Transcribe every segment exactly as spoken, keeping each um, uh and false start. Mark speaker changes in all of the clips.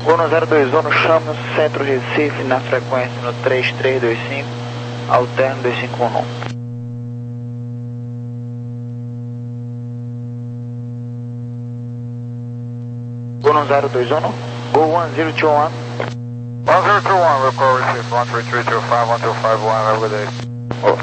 Speaker 1: Uno zero dois um, chama no Centro Recife na frequência no três três dois cinco, alterno dois cinco um. Uno zero dois um, go one zero two one.
Speaker 2: one zero two one, report received, one three three two five one two five one, have a good day.
Speaker 1: Oh.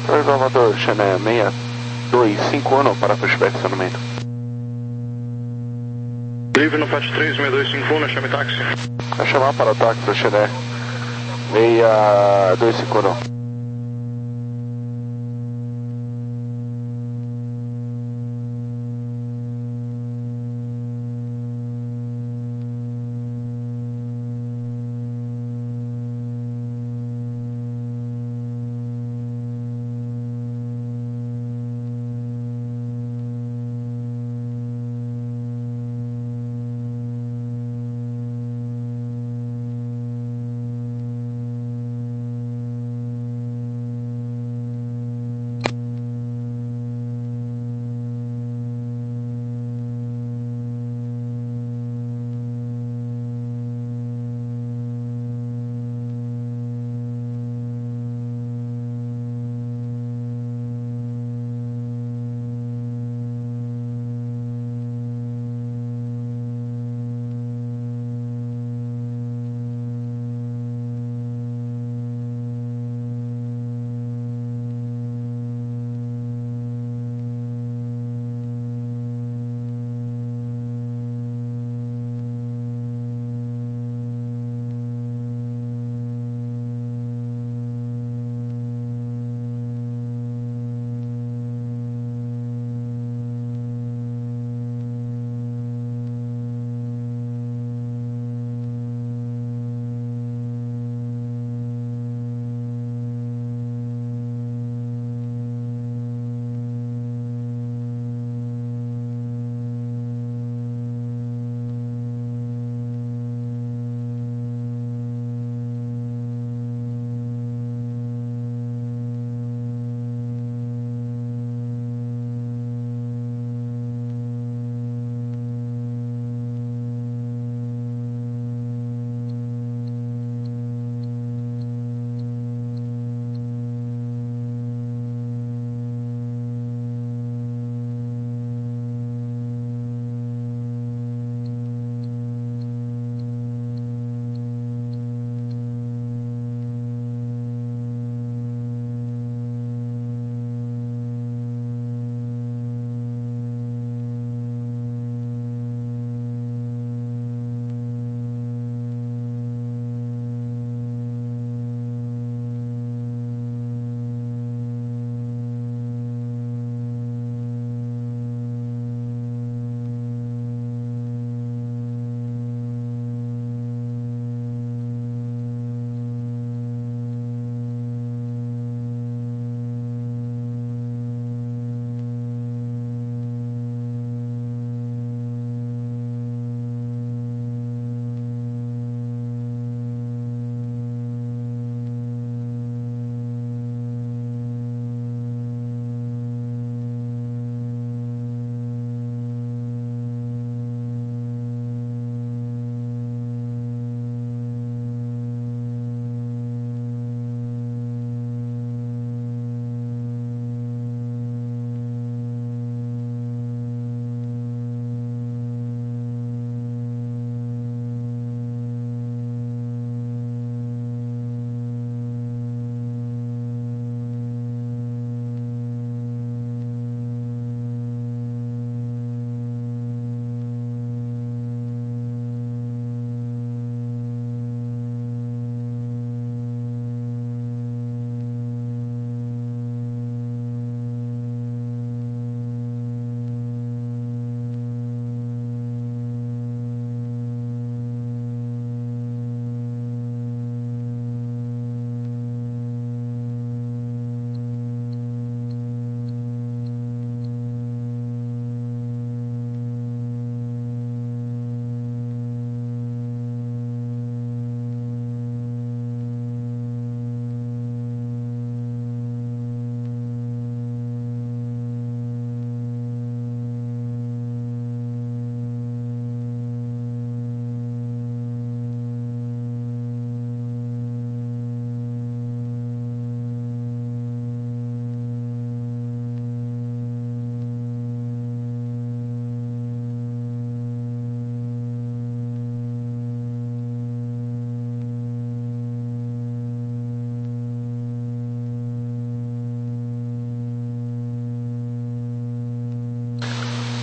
Speaker 3: Oi, Salvador, Xané seis dois cinco um para pushback estacionamento.
Speaker 4: Livre no Fat três seis dois cinco um, chame táxi.
Speaker 3: Vai chamar para o táxi do Xané seis dois cinco um.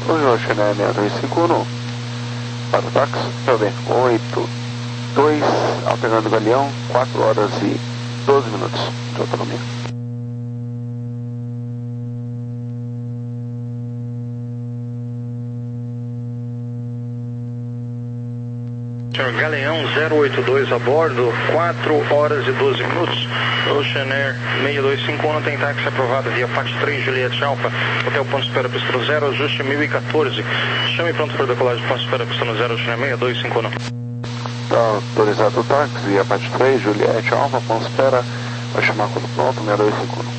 Speaker 3: Oi, Rochené seis dois cinco um, para o táxi, deixa bem, oito dois, alternando Galeão, quatro horas e doze minutos de autonomia.
Speaker 4: Senhor Galeão zero oito dois a bordo, quatro horas e doze minutos. Ocean Air seis dois cinco um tem táxi aprovado via F A T três Juliette Alpha. Hotel ponto espera pista no zero, ajuste mil e quatorze. Chame pronto para decolagem, ponto espera pista no zero, Ocean Air seis dois cinco um.
Speaker 3: Está autorizado o táxi via F A T três Juliette Alpha, ponto espera, vai chamar quando pronto, seis dois cinco um.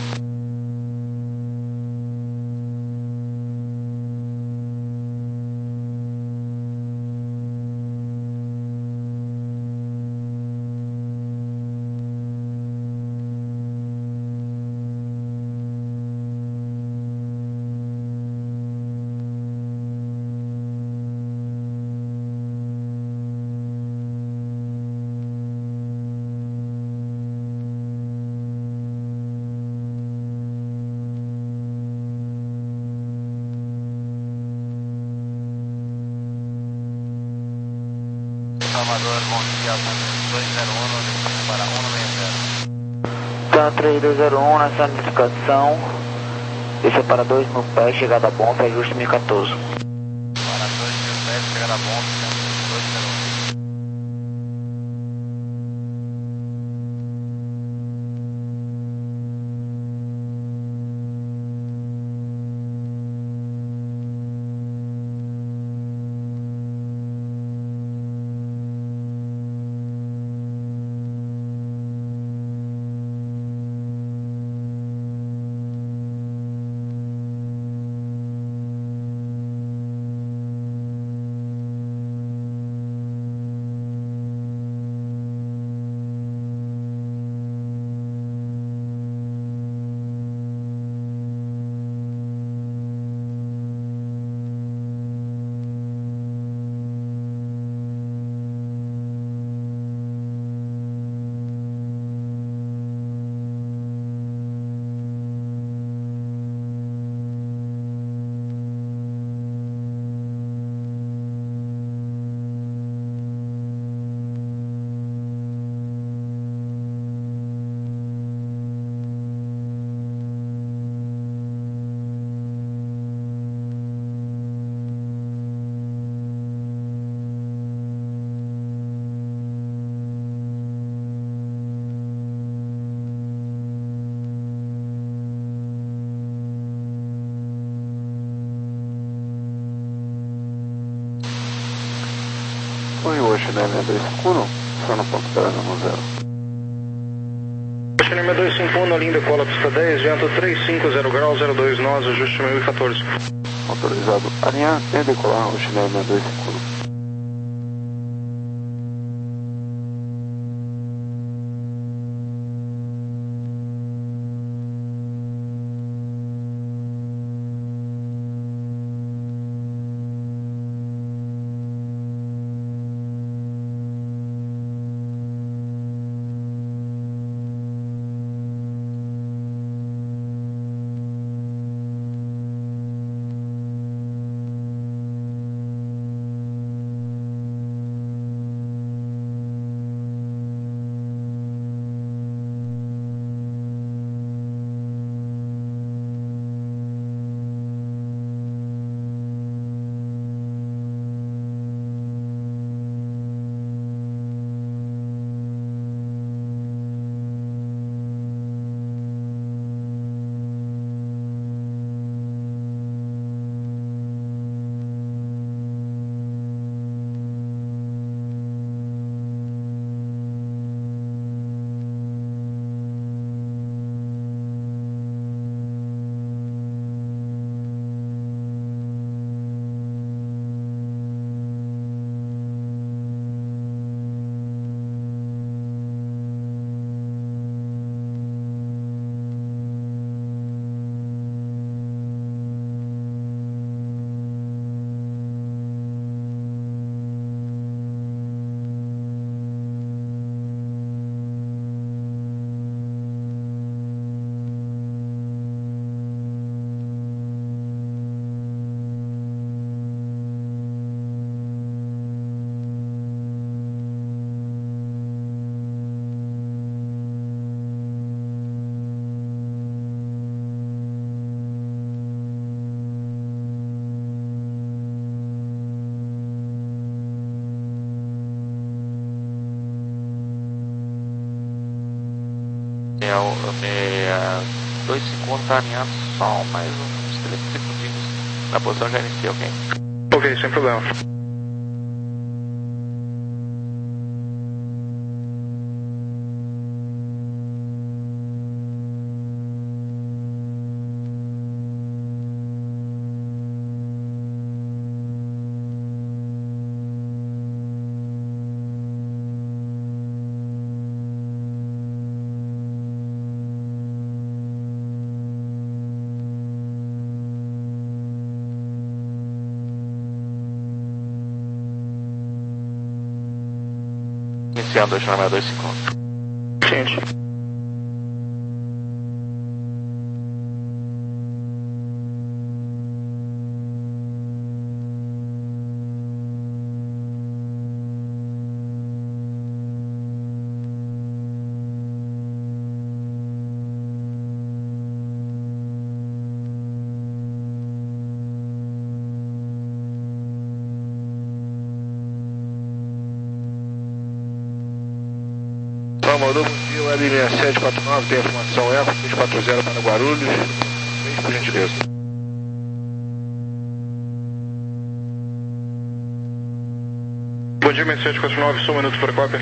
Speaker 2: Salvador, bom dia, dois zero um, para um nove zero.
Speaker 1: Tá três dois zero um nessa notificação. Deixa para dois mil pés, chegada a bomba, ajuste mil e quatorze.
Speaker 2: Para dois mil pés, chegada a bomba, dois zero um.
Speaker 3: Oi, Ocean Air seis dois cinco um, só no ponto espera no zero.
Speaker 4: Ocean Air seis dois cinco um, linha decola pista dez, vento trezentos e cinquenta graus, zero dois nós, ajuste mil e quatorze.
Speaker 3: Autorizado alinhar e decolar, Ocean Air seis dois cinco um. dois cinco um está alinhando só mais uns três segundinhos na posição já inicia, ok?
Speaker 4: Ok, sem problema.
Speaker 3: Iniciando a chamada dois cinco um.
Speaker 4: Ciente.
Speaker 5: Salvador, bom dia, Web seis sete quatro nove, tem informação Eco seis quatro zero para Guarulhos, seis por gentileza.
Speaker 4: Bom dia, seis sete quatro nove, só um minuto para a cópia.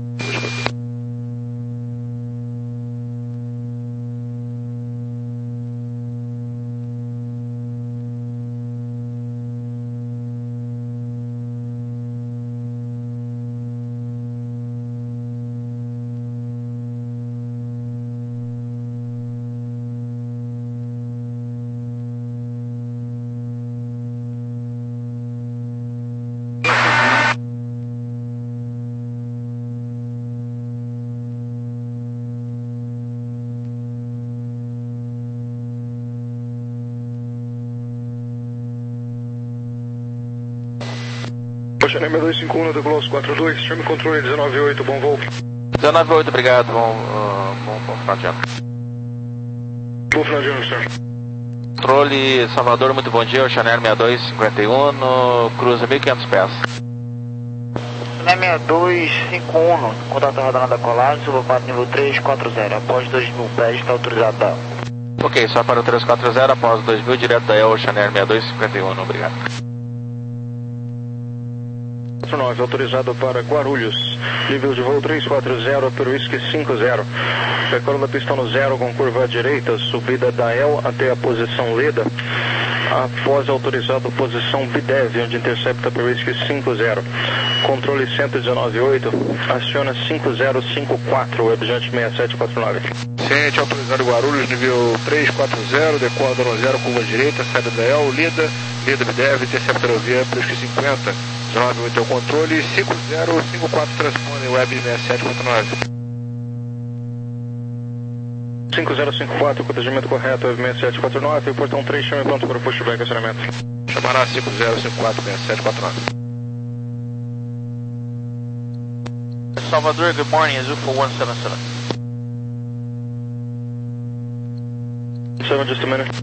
Speaker 4: Channel dois cinco um, no Close quatro dois, chame controle dezenove oito, bom voo.
Speaker 3: dezenove oito, obrigado, bom, uh, bom, bom final de ano.
Speaker 4: Bom final de ano, senhor.
Speaker 3: Controle Salvador, muito bom dia, o Channel sessenta e dois cinquenta e um, no cruza mil e quinhentos pés.
Speaker 1: Channel sessenta e dois cinquenta e um, contato rodando da colagem, suba para nível três quatro zero, após dois mil pés, está autorizado da
Speaker 3: Ok, só para o três quatro zero, após dois mil, direto da E L, Channel sessenta e dois cinquenta e um, obrigado.
Speaker 4: quatro nove, autorizado para Guarulhos, nível de voo três quatro zero, para o Whisky cinco zero. Decora da pista no zero com curva à direita, subida da E L até a posição Leda. Após autorizado posição B D E V, onde intercepta para o Whisky cinco zero. Controle cento e dezenove oito, aciona cinco zero cinco quatro, Webjet seis sete quatro nove.
Speaker 5: Ciente, autorizado Guarulhos, nível três quatro zero, decola no zero, curva à direita, saída da E L, Leda, Leda B D E V, intercepta aerovia para o Whisky cinquenta. dezenove oito é o controle, cinco zero cinco quatro transpone, Web seis sete quatro nove.
Speaker 4: cinco zero cinco quatro, protegimento correto, Web seis sete quatro nove, portão três, chame pronto para o pushback, acionamento.
Speaker 5: Chamará cinco zero cinco quatro, seis sete quatro nove.
Speaker 3: Salvador, good morning, Azul for one seven seven.
Speaker 4: seven, just a minute.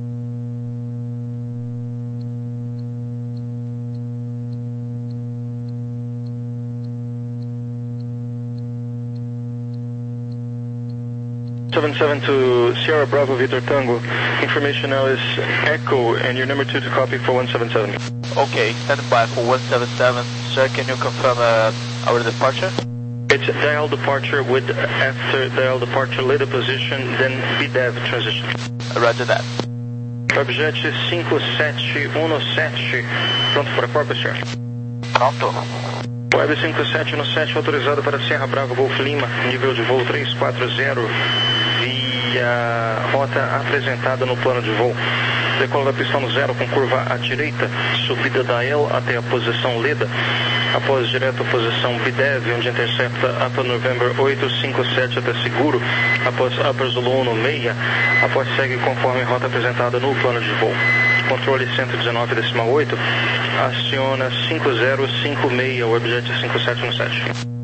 Speaker 4: seven seven to Sierra Bravo Victor Tango. Information now is Echo and your number two to copy for one seven seven.
Speaker 3: Okay, stand by for one seven seven. Sir, can you confirm uh, our departure?
Speaker 4: It's dial departure with after dial departure later position, then B D E V transition.
Speaker 3: Roger that.
Speaker 4: Webjet cinco sete um sete, pronto para cópia, senhor?
Speaker 3: Pronto.
Speaker 4: Web cinco sete um sete, autorizado para Serra Bravo Golf Lima, nível de voo três quatro zero, via rota apresentada no plano de voo. Decola da pista no zero com curva à direita, subida da E L até a posição Leda, após direto a posição B D E V, onde intercepta Upper November oito cinco sete até seguro, após Upper Zulu um seis, após segue conforme rota apresentada no plano de voo. Controle cento e dezenove decimal oito, aciona cinco zero cinco seis, o Webjet cinco sete um sete.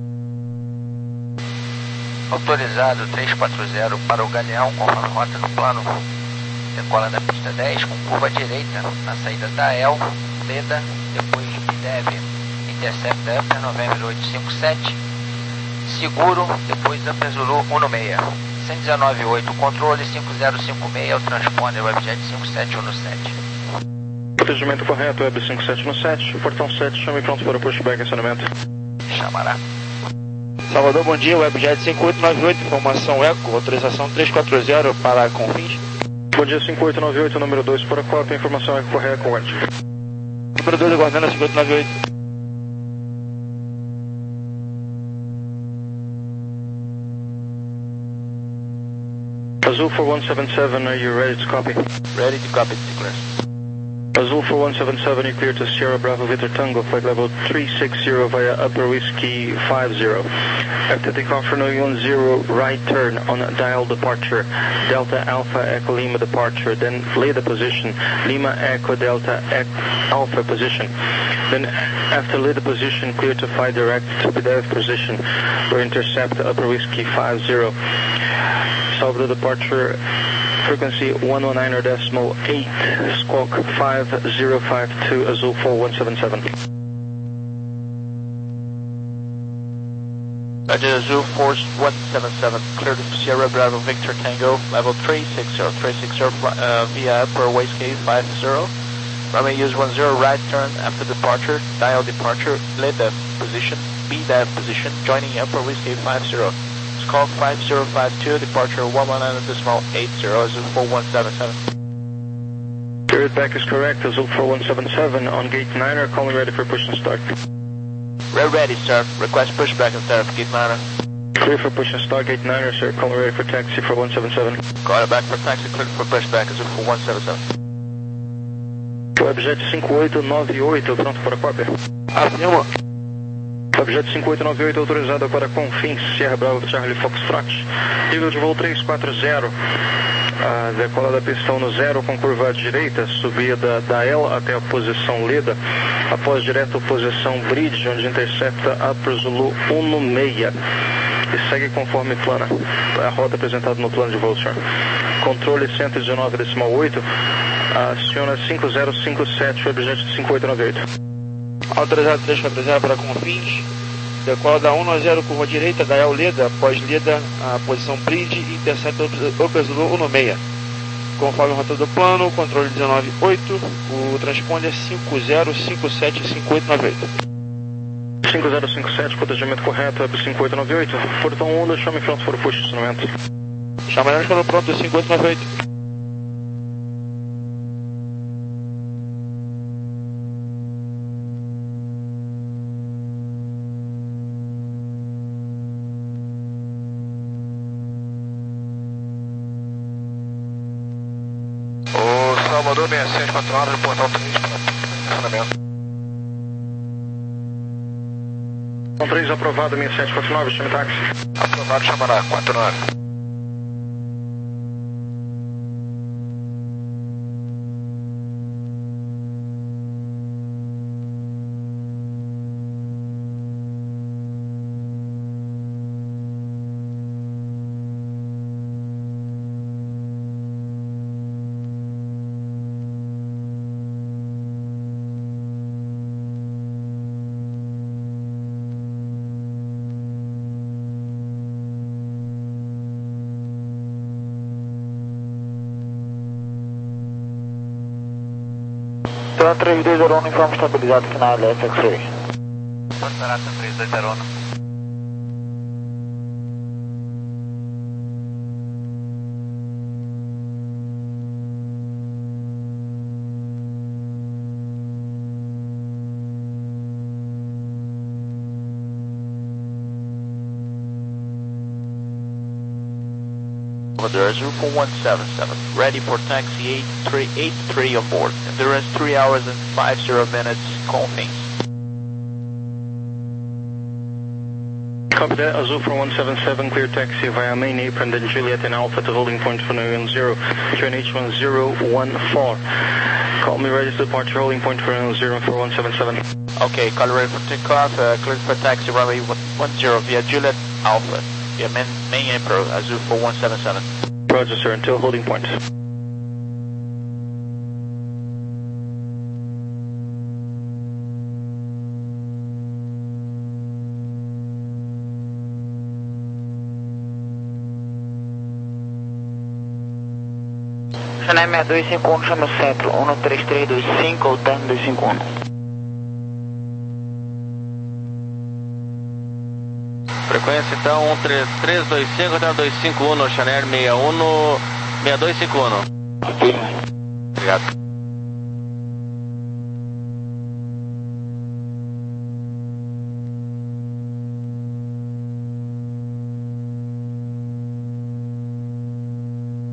Speaker 6: Autorizado três quatro zero para o Galeão, conforme rota no plano. Decola da pista dez com curva à direita, na saída da E L, Leda, depois B D E V. Intercepta Upper November oito cinco sete, seguro, depois Upper Zulu um seis. cento e dezenove ponto oito, controle cinco zero cinco seis, o transponder Webjet cinco sete um sete.
Speaker 4: Protegimento correto, Web cinco sete um sete, portão sete, chame pronto para o pushback acionamento.
Speaker 6: Chamará.
Speaker 5: Salvador, bom dia, Webjet cinco oito nove oito, informação Eco, autorização três quatro zero para Confins.
Speaker 4: Bom dia, cinco oito nove oito, número dois, para cópia, informação Eco correta, guarde.
Speaker 5: Número dois, aguardando, cinco oito nove oito.
Speaker 4: Azul four one seven seven, are you ready to copy?
Speaker 6: Ready to copy, sequence.
Speaker 4: Azul four one seven seven, you clear to Sierra Bravo Victor Tango, flight level three six zero via Upper Whiskey five zero. After takeoff for runway one zero, right turn on dial departure, Delta Alpha Echo Lima departure, then Leda position, Lima Echo Delta Echo Alpha position. Then after Leda position, clear to fly direct to P D F position, or intercept Upper Whiskey five zero. Salvador departure frequency one one nine decimal eight, squawk five zero five two, Azul four one seven seven.
Speaker 6: Roger, Azul four one seven seven, clear to Sierra Bravo Victor Tango, level three six zero, three six zero uh, via Upper Whiskey five zero. Runway use one zero, right turn after departure, dial departure, Leda position, B D A V position, joining Upper Whiskey five zero. Call five zero five two, departure one one nine decimal eight zero, Azul four one seven seven.
Speaker 4: Period back is correct, Azul four one seven seven, on gate niner, calling ready for push and start.
Speaker 6: We're ready, sir. Request pushback and start, gate niner.
Speaker 4: Clear for push and start, gate niner, sir, calling ready for taxi for one seven seven.
Speaker 6: Call it back for taxi, clear for pushback, Azul four one seven seven.
Speaker 4: Webjet cinco oito nove oito, pronto para cópia.
Speaker 5: Afirma.
Speaker 4: Webjet cinco oito nove oito autorizado para Confins, Sierra Bravo Charlie Foxtrot. Nível de voo três quatro zero. A decola da pistão no zero com curva à direita, subida da L até a posição Leda, após direto posição Bridge, onde intercepta Upper Zulu um seis e segue conforme plana. A rota apresentada no plano de voo, senhor. Controle cento e dezenove decimal oito, aciona cinco zero cinco sete, Webjet cinco oito nove oito.
Speaker 5: Autorizado três quatro zero para Confins. Decola da um zero, curva direita, da El Leda, após Leda, a posição Bridge e intercepta Upper Zulu um seis. Conforme a rota do plano, controle dezenove oito, o transponder cinco zero cinco sete cinco oito nove oito.
Speaker 4: cinco zero cinco sete, protegimento correto, Web cinco oito nove oito. Portão Onda, chame pronto para o push, acionamento.
Speaker 5: Chamaremos quando pronto, cinco oito nove oito. Salvador seis sete quatro horas, portão três para estacionamento.
Speaker 4: Portão três aprovado, seis sete quatro nove, chame táxi.
Speaker 5: Aprovado, chamará, quatro nove.
Speaker 1: Então três dois zero um, informe estabilizado, final L F X-Ray.
Speaker 6: Pastorata três dois zero um. Azul four one seven seven, ready for taxi eight three eight three on board. Endurance three hours and fifty minutes, Confins.
Speaker 4: Copy that, Azul four one seven seven, clear taxi via main apron, then Juliet and Alpha to holding point for one zero, turn H one zero one four. Call me ready to departure, holding point for one zero four one seven seven.
Speaker 6: Okay, call ready for takeoff, uh, clear for taxi runway one zero via Juliet Alpha, via main, main apron, Azul four one seven seven.
Speaker 4: Roger, sir, until holding point.
Speaker 1: Chanel seis dois cinco um, chama o centro, um três três dois cinco ou terno dois cinco um.
Speaker 7: Frequência então um três três dois cinco, terno dois cinco um, Chanel seis um, seis dois cinco um.
Speaker 1: Ok.
Speaker 7: Obrigado.